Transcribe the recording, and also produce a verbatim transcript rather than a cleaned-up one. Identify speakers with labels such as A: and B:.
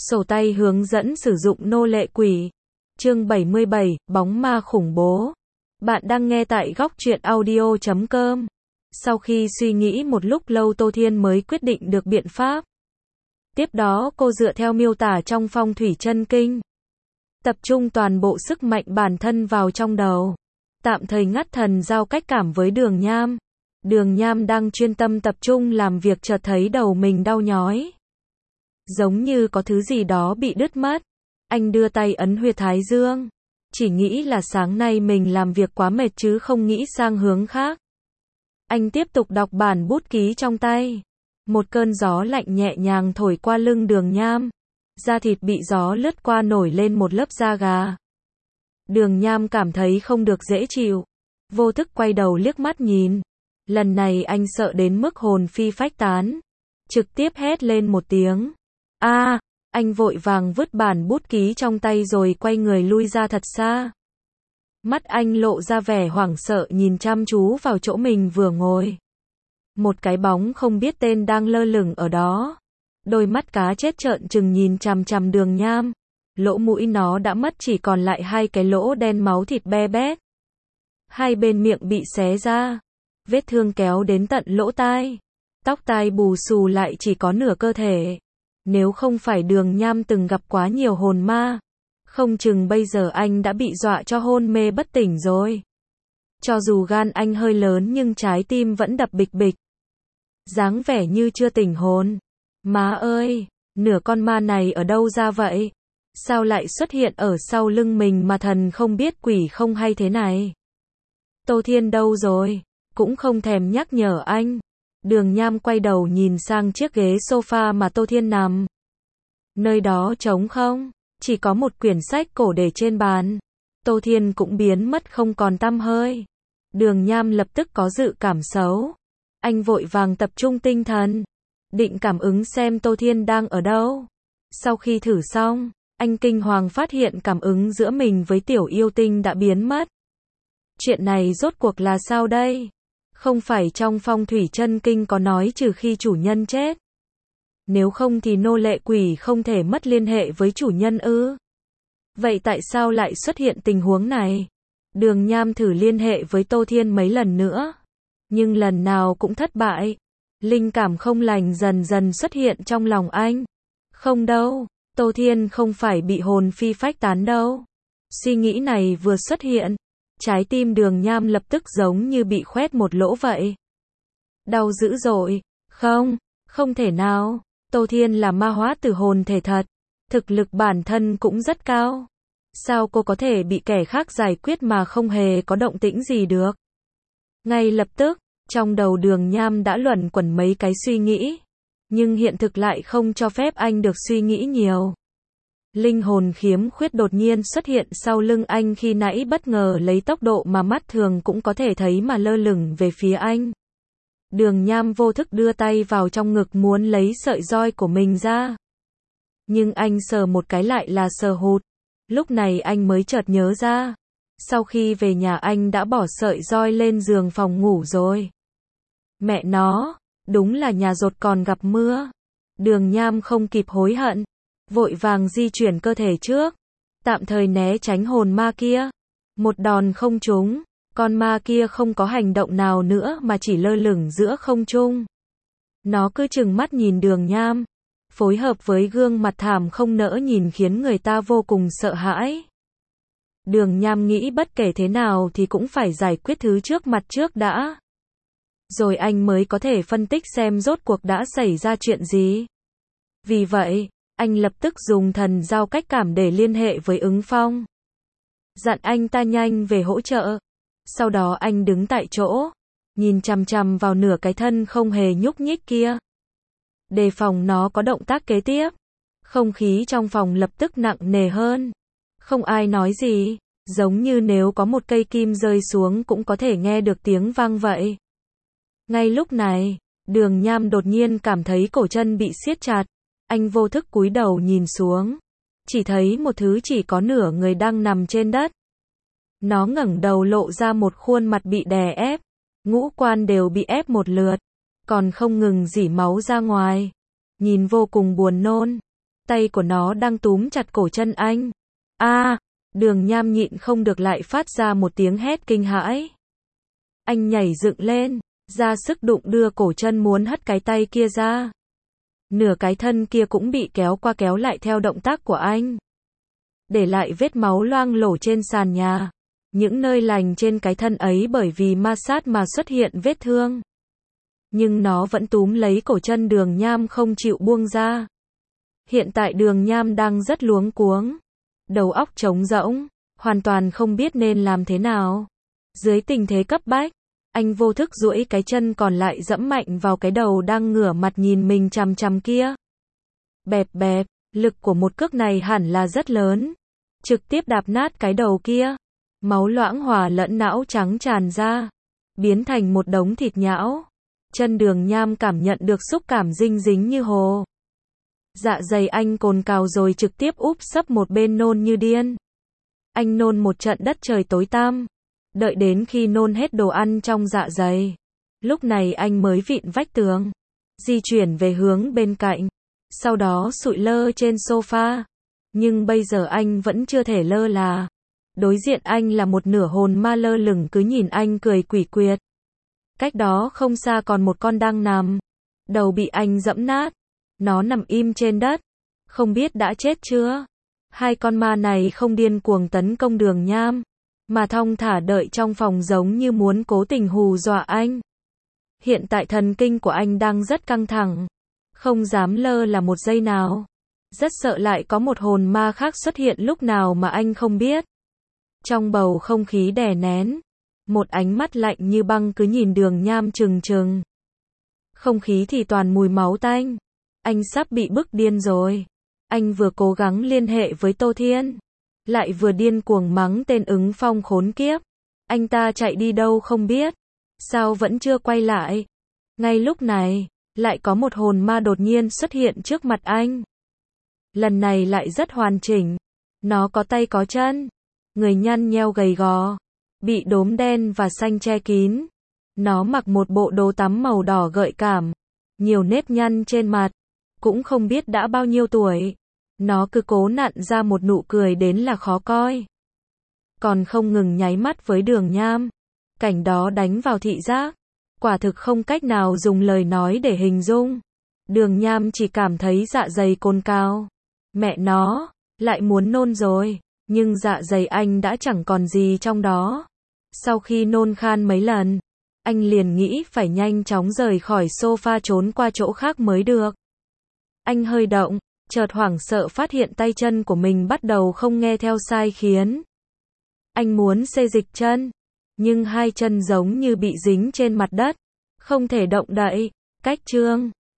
A: Sổ tay hướng dẫn sử dụng nô lệ quỷ. Chương bảy mươi bảy, bóng ma khủng bố. Bạn đang nghe tại góc truyện audio chấm com. Sau khi suy nghĩ một lúc lâu, Tô Thiên mới quyết định được biện pháp. Tiếp đó cô dựa theo miêu tả trong Phong Thủy Chân Kinh, tập trung toàn bộ sức mạnh bản thân vào trong đầu, tạm thời ngắt thần giao cách cảm với Đường Nham. Đường Nham đang chuyên tâm tập trung làm việc, chợt thấy đầu mình đau nhói, giống như có thứ gì đó bị đứt mất. Anh đưa tay ấn huyệt thái dương, chỉ nghĩ là sáng nay mình làm việc quá mệt chứ không nghĩ sang hướng khác. Anh tiếp tục đọc bản bút ký trong tay. Một cơn gió lạnh nhẹ nhàng thổi qua lưng Đường Nham, da thịt bị gió lướt qua nổi lên một lớp da gà. Đường Nham cảm thấy không được dễ chịu, vô thức quay đầu liếc mắt nhìn. Lần này anh sợ đến mức hồn phi phách tán, trực tiếp hét lên một tiếng. A! À, anh vội vàng vứt bản bút ký trong tay rồi quay người lui ra thật xa. Mắt anh lộ ra vẻ hoảng sợ, nhìn chăm chú vào chỗ mình vừa ngồi. Một cái bóng không biết tên đang lơ lửng ở đó. Đôi mắt cá chết trợn trừng nhìn chằm chằm Đường Nham. Lỗ mũi nó đã mất, chỉ còn lại hai cái lỗ đen, máu thịt be bét. Hai bên miệng bị xé ra, vết thương kéo đến tận lỗ tai. Tóc tai bù xù lại chỉ có nửa cơ thể. Nếu không phải Đường Nham từng gặp quá nhiều hồn ma, không chừng bây giờ anh đã bị dọa cho hôn mê bất tỉnh rồi. Cho dù gan anh hơi lớn nhưng trái tim vẫn đập bịch bịch. Dáng vẻ như chưa tỉnh hồn. Má ơi, nửa con ma này ở đâu ra vậy? Sao lại xuất hiện ở sau lưng mình mà thần không biết quỷ không hay thế này? Tô Thiên đâu rồi? Cũng không thèm nhắc nhở anh. Đường Nham quay đầu nhìn sang chiếc ghế sofa mà Tô Thiên nằm. Nơi đó trống không, chỉ có một quyển sách cổ để trên bàn. Tô Thiên cũng biến mất không còn tăm hơi. Đường Nham lập tức có dự cảm xấu. Anh vội vàng tập trung tinh thần, định cảm ứng xem Tô Thiên đang ở đâu. Sau khi thử xong, anh kinh hoàng phát hiện cảm ứng giữa mình với tiểu yêu tinh đã biến mất. Chuyện này rốt cuộc là sao đây? Không phải trong Phong Thủy Chân Kinh có nói trừ khi chủ nhân chết, nếu không thì nô lệ quỷ không thể mất liên hệ với chủ nhân ư? Vậy tại sao lại xuất hiện tình huống này? Đường Nham thử liên hệ với Tô Thiên mấy lần nữa, nhưng lần nào cũng thất bại. Linh cảm không lành dần dần xuất hiện trong lòng anh. Không đâu, Tô Thiên không phải bị hồn phi phách tán đâu. Suy nghĩ này vừa xuất hiện, trái tim Đường Nham lập tức giống như bị khoét một lỗ vậy. Đau dữ dội. Không, không thể nào. Tô Thiên là ma hóa tử hồn thể thật, thực lực bản thân cũng rất cao. Sao cô có thể bị kẻ khác giải quyết mà không hề có động tĩnh gì được? Ngay lập tức, trong đầu Đường Nham đã luẩn quẩn mấy cái suy nghĩ, nhưng hiện thực lại không cho phép anh được suy nghĩ nhiều. Linh hồn khiếm khuyết đột nhiên xuất hiện sau lưng anh khi nãy, bất ngờ lấy tốc độ mà mắt thường cũng có thể thấy mà lơ lửng về phía anh. Đường Nham vô thức đưa tay vào trong ngực muốn lấy sợi roi của mình ra. Nhưng anh sờ một cái lại là sờ hụt. Lúc này anh mới chợt nhớ ra. Sau khi về nhà anh đã bỏ sợi roi lên giường phòng ngủ rồi. Mẹ nó, đúng là nhà dột còn gặp mưa. Đường Nham không kịp hối hận, vội vàng di chuyển cơ thể trước, tạm thời né tránh hồn ma kia. Một đòn không trúng, con ma kia không có hành động nào nữa mà chỉ lơ lửng giữa không trung. Nó cứ trừng mắt nhìn Đường Nham, phối hợp với gương mặt thảm không nỡ nhìn khiến người ta vô cùng sợ hãi. Đường Nham nghĩ bất kể thế nào thì cũng phải giải quyết thứ trước mặt trước đã, rồi anh mới có thể phân tích xem rốt cuộc đã xảy ra chuyện gì. Vì vậy, anh lập tức dùng thần giao cách cảm để liên hệ với Ứng Phong, dặn anh ta nhanh về hỗ trợ. Sau đó anh đứng tại chỗ, nhìn chằm chằm vào nửa cái thân không hề nhúc nhích kia, đề phòng nó có động tác kế tiếp. Không khí trong phòng lập tức nặng nề hơn. Không ai nói gì, giống như nếu có một cây kim rơi xuống cũng có thể nghe được tiếng vang vậy. Ngay lúc này, Đường Nham đột nhiên cảm thấy cổ chân bị siết chặt. Anh vô thức cúi đầu nhìn xuống, chỉ thấy một thứ chỉ có nửa người đang nằm trên đất. Nó ngẩng đầu lộ ra một khuôn mặt bị đè ép, ngũ quan đều bị ép một lượt, còn không ngừng rỉ máu ra ngoài, nhìn vô cùng buồn nôn. tay của nó đang túm chặt cổ chân anh. A, Đường Nham nhịn không được lại phát ra một tiếng hét kinh hãi. Anh nhảy dựng lên, ra sức đụng đưa cổ chân muốn hất cái tay kia ra. Nửa cái thân kia cũng bị kéo qua kéo lại theo động tác của anh, để lại vết máu loang lổ trên sàn nhà. Những nơi lành trên cái thân ấy bởi vì ma sát mà xuất hiện vết thương. Nhưng nó vẫn túm lấy cổ chân Đường Nham không chịu buông ra. Hiện tại Đường Nham đang rất luống cuống, đầu óc trống rỗng, hoàn toàn không biết nên làm thế nào. Dưới tình thế cấp bách, anh vô thức duỗi cái chân còn lại dẫm mạnh vào cái đầu đang ngửa mặt nhìn mình chằm chằm kia. Bẹp bẹp, lực của một cước này hẳn là rất lớn, trực tiếp đạp nát cái đầu kia. Máu loãng hòa lẫn não trắng tràn ra, biến thành một đống thịt nhão. Chân Đường Nham cảm nhận được xúc cảm dinh dính như hồ. Dạ dày anh cồn cào rồi trực tiếp úp sấp một bên nôn như điên. Anh nôn một trận đất trời tối tăm. Đợi đến khi nôn hết đồ ăn trong dạ dày, lúc này anh mới vịn vách tường, di chuyển về hướng bên cạnh, sau đó sụi lơ trên sofa. Nhưng bây giờ anh vẫn chưa thể lơ là. Đối diện anh là một nửa hồn ma lơ lửng cứ nhìn anh cười quỷ quyệt. Cách đó không xa còn một con đang nằm, đầu bị anh dẫm nát. Nó nằm im trên đất, không biết đã chết chưa. Hai con ma này không điên cuồng tấn công Đường Nham, mà thong thả đợi trong phòng giống như muốn cố tình hù dọa anh. Hiện tại thần kinh của anh đang rất căng thẳng, không dám lơ là một giây nào. Rất sợ lại có một hồn ma khác xuất hiện lúc nào mà anh không biết. Trong bầu không khí đè nén, một ánh mắt lạnh như băng cứ nhìn Đường Nham trừng trừng. Không khí thì toàn mùi máu tanh. Anh sắp bị bức điên rồi. Anh vừa cố gắng liên hệ với Tô Thiên, lại vừa điên cuồng mắng tên ứng phong khốn kiếp. Anh ta chạy đi đâu không biết, sao vẫn chưa quay lại. Ngay lúc này, lại có một hồn ma đột nhiên xuất hiện trước mặt anh. Lần này lại rất hoàn chỉnh. Nó có tay có chân, người nhăn nheo gầy gò, bị đốm đen và xanh che kín. Nó mặc một bộ đồ tắm màu đỏ gợi cảm, nhiều nếp nhăn trên mặt, cũng không biết đã bao nhiêu tuổi. Nó cứ cố nặn ra một nụ cười đến là khó coi, còn không ngừng nháy mắt với Đường Nham. Cảnh đó đánh vào thị giác, quả thực không cách nào dùng lời nói để hình dung. Đường Nham chỉ cảm thấy dạ dày cồn cào. Mẹ nó, lại muốn nôn rồi, nhưng dạ dày anh đã chẳng còn gì trong đó. Sau khi nôn khan mấy lần, anh liền nghĩ phải nhanh chóng rời khỏi sofa trốn qua chỗ khác mới được. Anh hơi động, chợt hoảng sợ phát hiện tay chân của mình bắt đầu không nghe theo sai khiến. Anh muốn xê dịch chân, nhưng hai chân giống như bị dính trên mặt đất, không thể động đậy. Cách chương